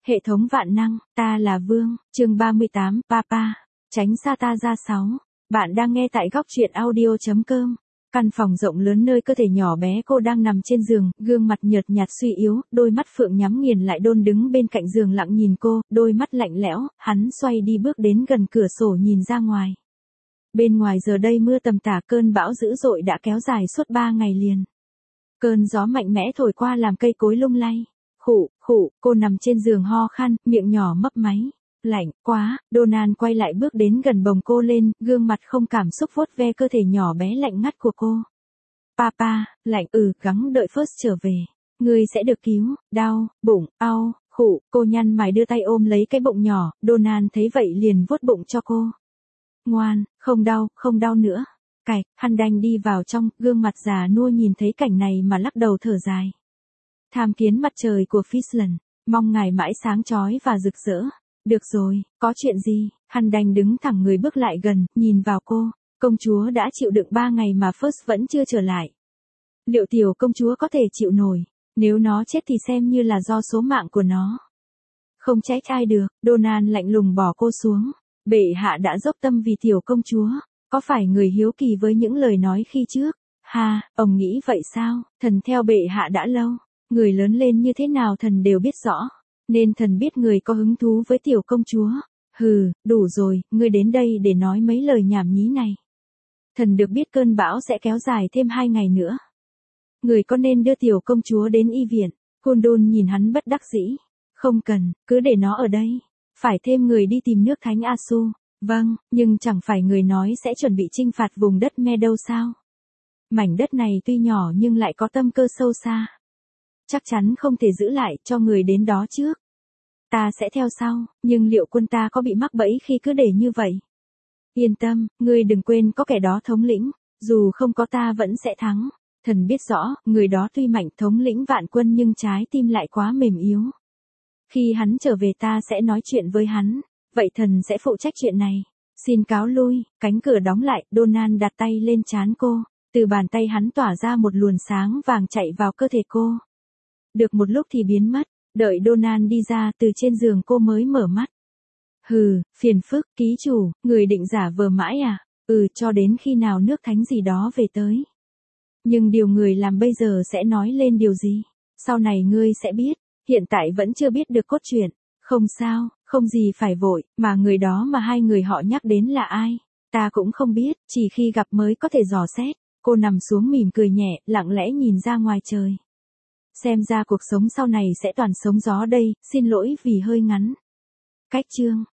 Hệ thống vạn năng, ta là Vương, chương 38, Papa, tránh xa ta ra 6. Bạn đang nghe tại góc truyện audio.com. Căn phòng rộng lớn nơi cơ thể nhỏ bé cô đang nằm trên giường, gương mặt nhợt nhạt suy yếu, đôi mắt phượng nhắm nghiền lại đôn đứng bên cạnh giường lặng nhìn cô, đôi mắt lạnh lẽo, hắn xoay đi bước đến gần cửa sổ nhìn ra ngoài. Bên ngoài giờ đây mưa tầm tã, cơn bão dữ dội đã kéo dài suốt 3 ngày liền. Cơn gió mạnh mẽ thổi qua làm cây cối lung lay. Khụ, cô nằm trên giường ho khan, miệng nhỏ mấp máy. Lạnh quá, Donald quay lại bước đến gần bồng cô lên, gương mặt không cảm xúc vuốt ve cơ thể nhỏ bé lạnh ngắt của cô. Papa, lạnh, gắng đợi First trở về. Ngươi sẽ được cứu, đau, bụng, cô nhăn mày đưa tay ôm lấy cái bụng nhỏ, Donald thấy vậy liền vuốt bụng cho cô. Ngoan, không đau nữa. Cạch, hắn đành đi vào trong, gương mặt già nua nhìn thấy cảnh này mà lắc đầu thở dài. Tham kiến mặt trời của Fisland, mong ngài mãi sáng chói và rực rỡ. Được rồi, có chuyện gì? Hắn đành đứng thẳng người bước lại gần, nhìn vào cô. Công chúa đã chịu đựng 3 ngày mà First vẫn chưa trở lại. Liệu tiểu công chúa có thể chịu nổi? Nếu nó chết thì xem như là do số mạng của nó. Không trách ai được, Donald lạnh lùng bỏ cô xuống. Bệ hạ đã dốc tâm vì tiểu công chúa. Có phải người hiếu kỳ với những lời nói khi trước? Ha, ông nghĩ vậy sao? Thần theo bệ hạ đã lâu. Người lớn lên như thế nào thần đều biết rõ. Nên thần biết người có hứng thú với tiểu công chúa. Hừ, đủ rồi, ngươi đến đây để nói mấy lời nhảm nhí này. Thần được biết cơn bão sẽ kéo dài thêm 2 ngày nữa. Người có nên đưa tiểu công chúa đến y viện? Kundun nhìn hắn bất đắc dĩ. Không cần, cứ để nó ở đây. Phải thêm người đi tìm nước thánh Asu. Vâng, nhưng chẳng phải người nói sẽ chuẩn bị chinh phạt vùng đất Meadow sao? Mảnh đất này tuy nhỏ nhưng lại có tâm cơ sâu xa. Chắc chắn không thể giữ lại, cho người đến đó trước. Ta sẽ theo sau, nhưng liệu quân ta có bị mắc bẫy khi cứ để như vậy? Yên tâm, ngươi đừng quên có kẻ đó thống lĩnh, dù không có ta vẫn sẽ thắng. Thần biết rõ, người đó tuy mạnh thống lĩnh vạn quân nhưng trái tim lại quá mềm yếu. Khi hắn trở về ta sẽ nói chuyện với hắn, vậy thần sẽ phụ trách chuyện này. Xin cáo lui, cánh cửa đóng lại, Donald đặt tay lên trán cô, từ bàn tay hắn tỏa ra một luồng sáng vàng chạy vào cơ thể cô. Được một lúc thì biến mất, đợi Donald đi ra từ trên giường cô mới mở mắt. Hừ, phiền phức, ký chủ, người định giả vờ mãi à? Cho đến khi nào nước thánh gì đó về tới. Nhưng điều người làm bây giờ sẽ nói lên điều gì? Sau này ngươi sẽ biết, hiện tại vẫn chưa biết được cốt truyện. Không sao, không gì phải vội, mà người đó mà hai người họ nhắc đến là ai? Ta cũng không biết, chỉ khi gặp mới có thể dò xét. Cô nằm xuống mỉm cười nhẹ, lặng lẽ nhìn ra ngoài trời. Xem ra cuộc sống sau này sẽ toàn sống gió đây, xin lỗi vì hơi ngắn. Cách chương